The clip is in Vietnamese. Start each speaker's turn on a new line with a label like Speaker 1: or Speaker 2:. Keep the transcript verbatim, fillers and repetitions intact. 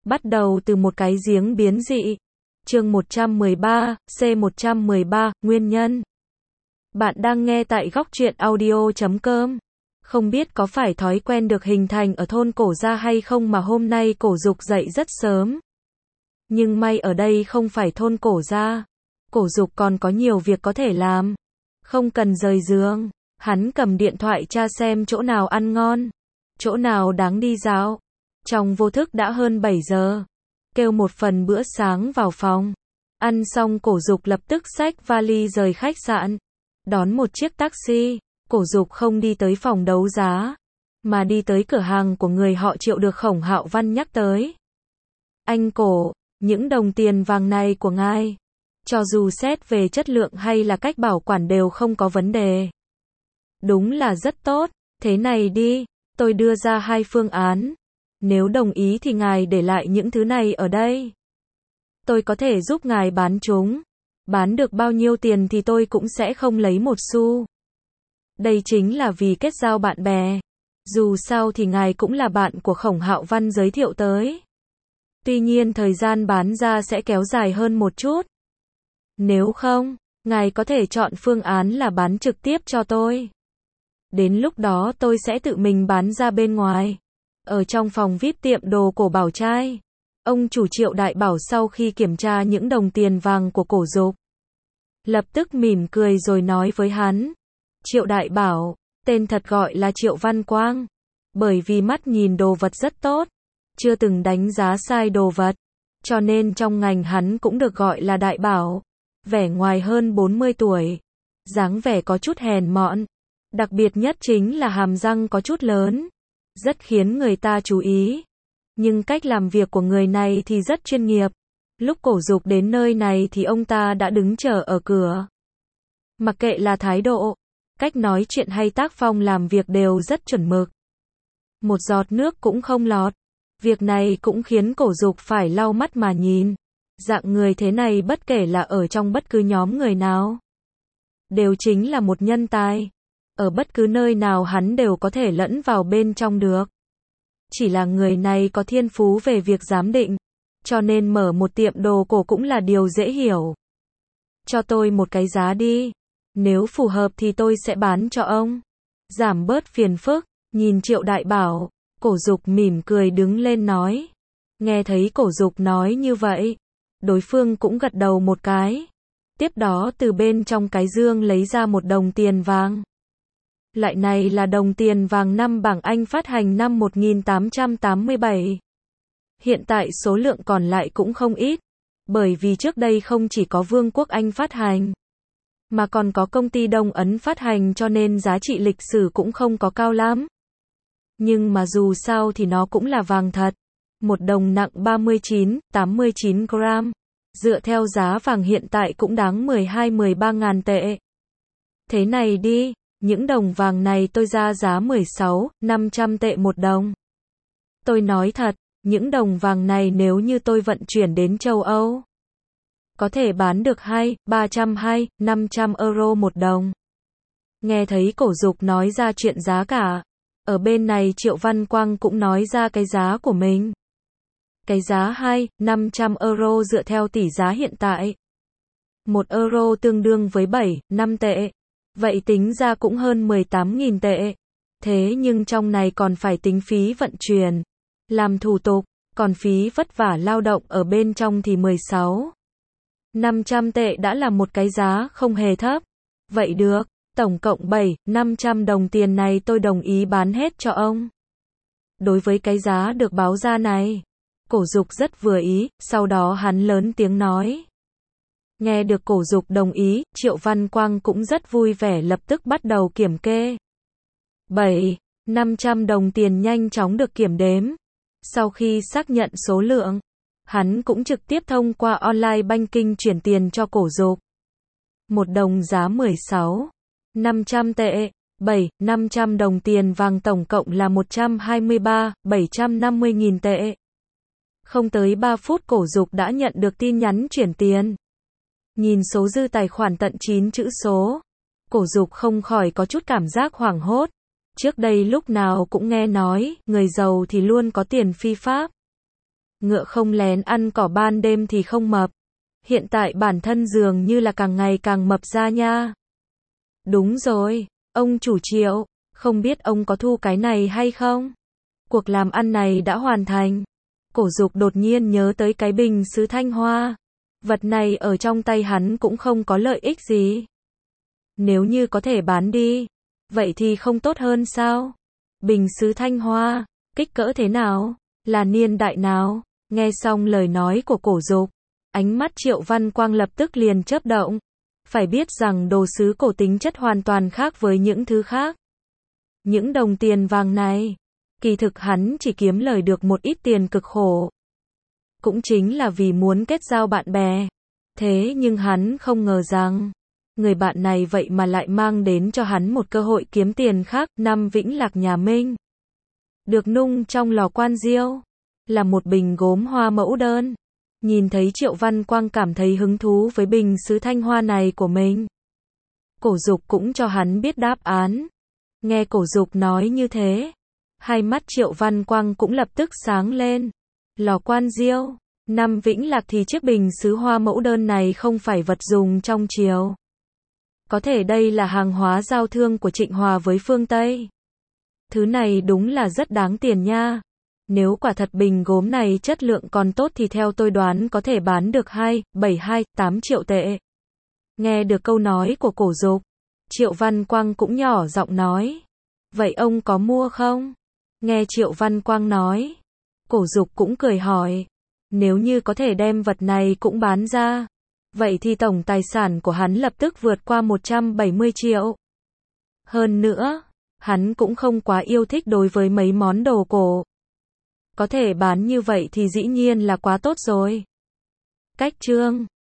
Speaker 1: Bắt đầu từ một cái giếng biến dị. Chương một trăm mười ba, C một trăm mười ba, Nguyên nhân. Bạn đang nghe tại góc truyện audio chấm com. Không biết có phải thói quen được hình thành ở thôn Cổ Gia hay không mà hôm nay Cổ Dục dậy rất sớm. Nhưng may ở đây không phải thôn Cổ Gia. Cổ Dục còn có nhiều việc có thể làm. Không cần rời giường. Hắn cầm điện thoại tra xem chỗ nào ăn ngon. Chỗ nào đáng đi dạo. Trong vô thức đã hơn bảy giờ. Kêu một phần bữa sáng vào phòng. Ăn xong Cổ Dục lập tức xách vali rời khách sạn. Đón một chiếc taxi. Cổ Dục không đi tới phòng đấu giá. Mà đi tới cửa hàng của người họ Triệu được Khổng Hạo Văn nhắc tới. Anh Cổ, những đồng tiền vàng này của ngài. Cho dù xét về chất lượng hay là cách bảo quản đều không có vấn đề. Đúng là rất tốt. Thế này đi, tôi đưa ra hai phương án. Nếu đồng ý thì ngài để lại những thứ này ở đây. Tôi có thể giúp ngài bán chúng. Bán được bao nhiêu tiền thì tôi cũng sẽ không lấy một xu. Đây chính là vì kết giao bạn bè. Dù sao thì ngài cũng là bạn của Khổng Hạo Văn giới thiệu tới. Tuy nhiên thời gian bán ra sẽ kéo dài hơn một chút. Nếu không, ngài có thể chọn phương án là bán trực tiếp cho tôi. Đến lúc đó tôi sẽ tự mình bán ra bên ngoài. Ở trong phòng vi ai pi tiệm đồ cổ Bảo Trai. Ông chủ Triệu đại bảo sau khi kiểm tra những đồng tiền vàng của Cổ Dục. Lập tức mỉm cười rồi nói với hắn. Triệu đại bảo, tên thật gọi là Triệu Văn Quang. Bởi vì mắt nhìn đồ vật rất tốt. Chưa từng đánh giá sai đồ vật. Cho nên trong ngành hắn cũng được gọi là đại bảo. Vẻ ngoài hơn bốn mươi tuổi. Dáng vẻ có chút hèn mọn. Đặc biệt nhất chính là hàm răng có chút lớn. Rất khiến người ta chú ý. Nhưng cách làm việc của người này thì rất chuyên nghiệp. Lúc Cổ Dục đến nơi này thì ông ta đã đứng chờ ở cửa. Mặc kệ là thái độ, cách nói chuyện hay tác phong làm việc đều rất chuẩn mực. Một giọt nước cũng không lọt. Việc này cũng khiến Cổ Dục phải lau mắt mà nhìn. Dạng người thế này bất kể là ở trong bất cứ nhóm người nào, đều chính là một nhân tài. Ở bất cứ nơi nào hắn đều có thể lẫn vào bên trong được. Chỉ là người này có thiên phú về việc giám định. Cho nên mở một tiệm đồ cổ cũng là điều dễ hiểu. Cho tôi một cái giá đi. Nếu phù hợp thì tôi sẽ bán cho ông. Giảm bớt phiền phức. Nhìn Triệu đại bảo, Cổ Dục mỉm cười đứng lên nói. Nghe thấy Cổ Dục nói như vậy, đối phương cũng gật đầu một cái. Tiếp đó từ bên trong cái dương lấy ra một đồng tiền vàng. Loại này là đồng tiền vàng năm bảng Anh phát hành năm một nghìn tám trăm tám mươi bảy. Hiện tại số lượng còn lại cũng không ít. Bởi vì trước đây không chỉ có Vương quốc Anh phát hành, mà còn có công ty Đông Ấn phát hành cho nên giá trị lịch sử cũng không có cao lắm. Nhưng mà dù sao thì nó cũng là vàng thật. Một đồng nặng ba mươi chín, tám mươi chín gram. Dựa theo giá vàng hiện tại cũng đáng mười hai mười ba ngàn tệ. Thế này đi, những đồng vàng này tôi ra giá mười sáu, năm trăm tệ một đồng. Tôi nói thật, những đồng vàng này nếu như tôi vận chuyển đến châu Âu, có thể bán được hai, ba trăm hai, năm trăm euro một đồng. Nghe thấy Cổ Dục nói ra chuyện giá cả. Ở bên này Triệu Văn Quang cũng nói ra cái giá của mình. Cái giá hai, năm trăm euro dựa theo tỷ giá hiện tại. Một euro tương đương với bảy, năm tệ. Vậy tính ra cũng hơn mười tám nghìn tệ. Thế nhưng trong này còn phải tính phí vận chuyển, làm thủ tục, còn phí vất vả lao động ở bên trong thì mười sáu, năm trăm tệ đã là một cái giá không hề thấp. Vậy được, tổng cộng bảy, năm trăm đồng tiền này tôi đồng ý bán hết cho ông. Đối với cái giá được báo ra này, Cổ Dục rất vừa ý, sau đó hắn lớn tiếng nói. Nghe được Cổ Dục đồng ý, Triệu Văn Quang cũng rất vui vẻ lập tức bắt đầu kiểm kê. bảy, năm trăm đồng tiền nhanh chóng được kiểm đếm. Sau khi xác nhận số lượng, hắn cũng trực tiếp thông qua online banking chuyển tiền cho Cổ Dục. Một đồng giá mười sáu, năm trăm tệ. bảy, năm trăm đồng tiền vàng tổng cộng là một trăm hai mươi ba, bảy trăm năm mươi nghìn tệ. Không tới ba phút Cổ Dục đã nhận được tin nhắn chuyển tiền. Nhìn số dư tài khoản tận chín chữ số, Cổ Dục không khỏi có chút cảm giác hoảng hốt. Trước đây lúc nào cũng nghe nói, người giàu thì luôn có tiền phi pháp. Ngựa không lén ăn cỏ ban đêm thì không mập. Hiện tại bản thân dường như là càng ngày càng mập ra nha. Đúng rồi, ông chủ Triệu, không biết ông có thu cái này hay không? Cuộc làm ăn này đã hoàn thành. Cổ Dục đột nhiên nhớ tới cái bình sứ thanh hoa. Vật này ở trong tay hắn cũng không có lợi ích gì. Nếu như có thể bán đi, vậy thì không tốt hơn sao? Bình sứ thanh hoa, kích cỡ thế nào? Là niên đại nào? Nghe xong lời nói của Cổ Dục, ánh mắt Triệu Văn Quang lập tức liền chớp động. Phải biết rằng đồ sứ cổ tính chất hoàn toàn khác với những thứ khác. Những đồng tiền vàng này, kỳ thực hắn chỉ kiếm lời được một ít tiền cực khổ. Cũng chính là vì muốn kết giao bạn bè. Thế nhưng hắn không ngờ rằng, người bạn này vậy mà lại mang đến cho hắn một cơ hội kiếm tiền khác. Năm Vĩnh Lạc nhà Minh, được nung trong lò quan diêu, là một bình gốm hoa mẫu đơn. Nhìn thấy Triệu Văn Quang cảm thấy hứng thú với bình sứ thanh hoa này của mình. Cổ Dục cũng cho hắn biết đáp án. Nghe Cổ Dục nói như thế, hai mắt Triệu Văn Quang cũng lập tức sáng lên. Lò quan diêu, năm Vĩnh Lạc thì chiếc bình sứ hoa mẫu đơn này không phải vật dùng trong triều. Có thể đây là hàng hóa giao thương của Trịnh Hòa với phương Tây. Thứ này đúng là rất đáng tiền nha. Nếu quả thật bình gốm này chất lượng còn tốt thì theo tôi đoán có thể bán được hai, bảy, hai, tám triệu tệ. Nghe được câu nói của Cổ Dục, Triệu Văn Quang cũng nhỏ giọng nói. Vậy ông có mua không? Nghe Triệu Văn Quang nói, Cổ Dục cũng cười hỏi. Nếu như có thể đem vật này cũng bán ra, vậy thì tổng tài sản của hắn lập tức vượt qua một trăm bảy mươi triệu. Hơn nữa, hắn cũng không quá yêu thích đối với mấy món đồ cổ. Có thể bán như vậy thì dĩ nhiên là quá tốt rồi. Cách chương